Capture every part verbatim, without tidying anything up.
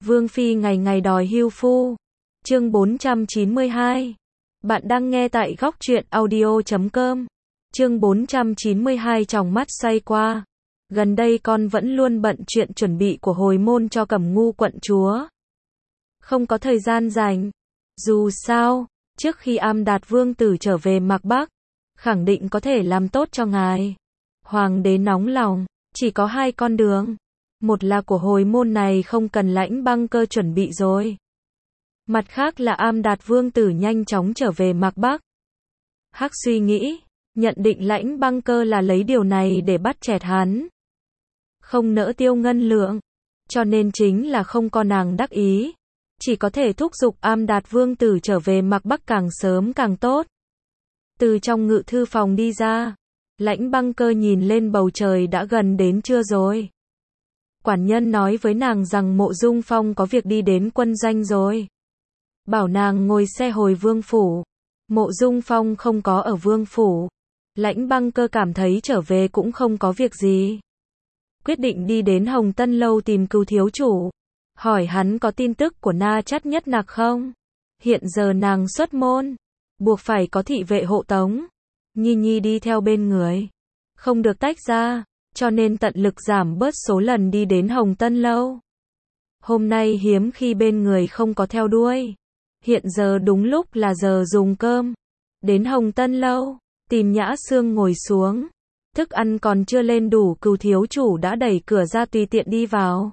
Vương Phi ngày ngày đòi hưu phu. Chương bốn trăm chín mươi hai. Bạn đang nghe tại góc truyện audio chấm com. Chương bốn trăm chín mươi hai tròng mắt xoay qua. Gần đây con vẫn luôn bận chuyện chuẩn bị của hồi môn cho Cẩm Ngu quận chúa. Không có thời gian rảnh. Dù sao, trước khi Am Đạt Vương tử trở về Mạc Bắc, khẳng định có thể làm tốt cho ngài. Hoàng đế nóng lòng, chỉ có hai con đường. Một là của hồi môn này không cần Lãnh Băng Cơ chuẩn bị rồi. Mặt khác là Am Đạt Vương tử nhanh chóng trở về Mạc Bắc. Hắc suy nghĩ, nhận định Lãnh Băng Cơ là lấy điều này để bắt chẹt hắn. Không nỡ tiêu ngân lượng, cho nên chính là không có nàng đắc ý. Chỉ có thể thúc giục Am Đạt Vương tử trở về Mạc Bắc càng sớm càng tốt. Từ trong ngự thư phòng đi ra, Lãnh Băng Cơ nhìn lên bầu trời đã gần đến trưa rồi. Quản nhân nói với nàng rằng Mộ Dung Phong có việc đi đến quân doanh rồi. Bảo nàng ngồi xe hồi Vương phủ. Mộ Dung Phong không có ở Vương phủ. Lãnh Băng Cơ cảm thấy trở về cũng không có việc gì. Quyết định đi đến Hồng Tân Lâu tìm Cừu thiếu chủ. Hỏi hắn có tin tức của Na Chắt Nhất Nặc không? Hiện giờ nàng xuất môn, buộc phải có thị vệ hộ tống. Nhi Nhi đi theo bên người, không được tách ra, cho nên tận lực giảm bớt số lần đi đến Hồng Tân Lâu. Hôm nay hiếm khi bên người không có theo đuôi. Hiện giờ đúng lúc là giờ dùng cơm. Đến Hồng Tân Lâu, tìm Nhã Sương ngồi xuống. Thức ăn còn chưa lên đủ, Cừu thiếu chủ đã đẩy cửa ra tùy tiện đi vào.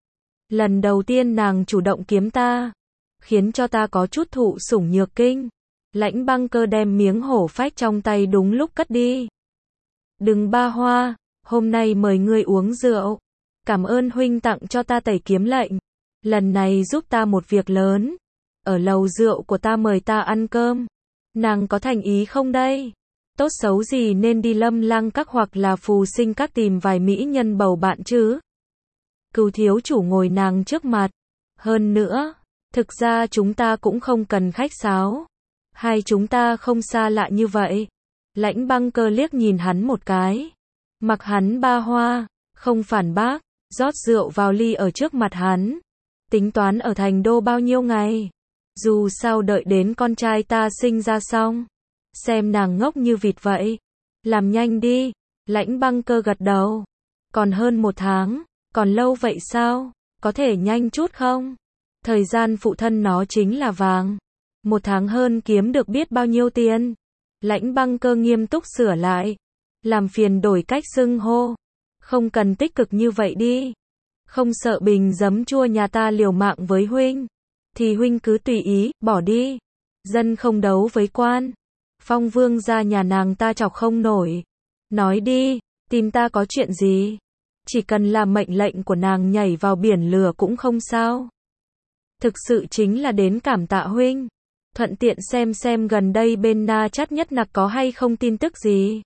Lần đầu tiên nàng chủ động kiếm ta, khiến cho ta có chút thụ sủng nhược kinh. Lãnh Băng Cơ đem miếng hổ phách trong tay đúng lúc cất đi. Đừng ba hoa, hôm nay mời ngươi uống rượu. Cảm ơn huynh tặng cho ta tẩy kiếm lệnh. Lần này giúp ta một việc lớn. Ở lầu rượu của ta mời ta ăn cơm. Nàng có thành ý không đây? Tốt xấu gì nên đi Lâm Lang các hoặc là Phù Sinh các tìm vài mỹ nhân bầu bạn chứ. Cừu thiếu chủ ngồi nàng trước mặt. Hơn nữa, thực ra chúng ta cũng không cần khách sáo. Hai chúng ta không xa lạ như vậy. Lãnh Băng Cơ liếc nhìn hắn một cái. Mặc hắn ba hoa, không phản bác, rót rượu vào ly ở trước mặt hắn. Tính toán ở thành đô bao nhiêu ngày? Dù sao đợi đến con trai ta sinh ra xong. Xem nàng ngốc như vịt vậy. Làm nhanh đi. Lãnh Băng Cơ gật đầu. Còn hơn một tháng. Còn lâu vậy sao? Có thể nhanh chút không? Thời gian phụ thân nó chính là vàng. Một tháng hơn kiếm được biết bao nhiêu tiền. Lãnh Băng Cơ nghiêm túc sửa lại. Làm phiền đổi cách xưng hô. Không cần tích cực như vậy đi. Không sợ bình giấm chua nhà ta liều mạng với huynh. Thì huynh cứ tùy ý, bỏ đi. Dân không đấu với quan. Phong Vương gia nhà nàng ta chọc không nổi. Nói đi, tìm ta có chuyện gì? Chỉ cần là mệnh lệnh của nàng nhảy vào biển lửa cũng không sao. Thực sự chính là đến cảm tạ huynh. Thuận tiện xem xem gần đây bên Na Chắt Nhất Nặc có hay không tin tức gì.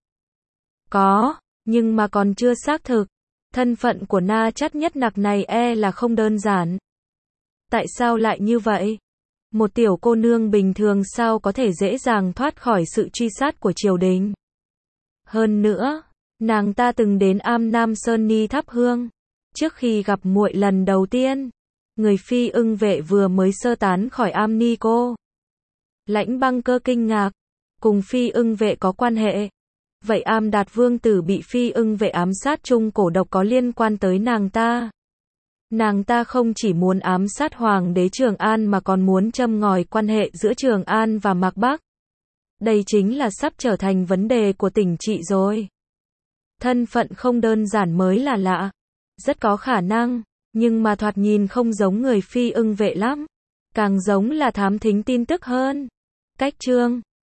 Có, nhưng mà còn chưa xác thực. Thân phận của Na Chắt Nhất Nặc này e là không đơn giản. Tại sao lại như vậy? Một tiểu cô nương bình thường sao có thể dễ dàng thoát khỏi sự truy sát của triều đình? Hơn nữa, nàng ta từng đến Am Nam Sơn Ni thắp hương. Trước khi gặp muội lần đầu tiên, người Phi Ưng vệ vừa mới sơ tán khỏi Am Ni cô. Lãnh Băng Cơ kinh ngạc, cùng Phi Ưng vệ có quan hệ. Vậy Am Đạt Vương tử bị Phi Ưng vệ ám sát chung cổ độc có liên quan tới nàng ta. Nàng ta không chỉ muốn ám sát Hoàng đế Trường An mà còn muốn châm ngòi quan hệ giữa Trường An và Mạc Bắc. Đây chính là sắp trở thành vấn đề của tỉnh trị rồi. Thân phận không đơn giản mới là lạ. Rất có khả năng, nhưng mà thoạt nhìn không giống người Phi Ưng vệ lắm. Càng giống là thám thính tin tức hơn. Cách chương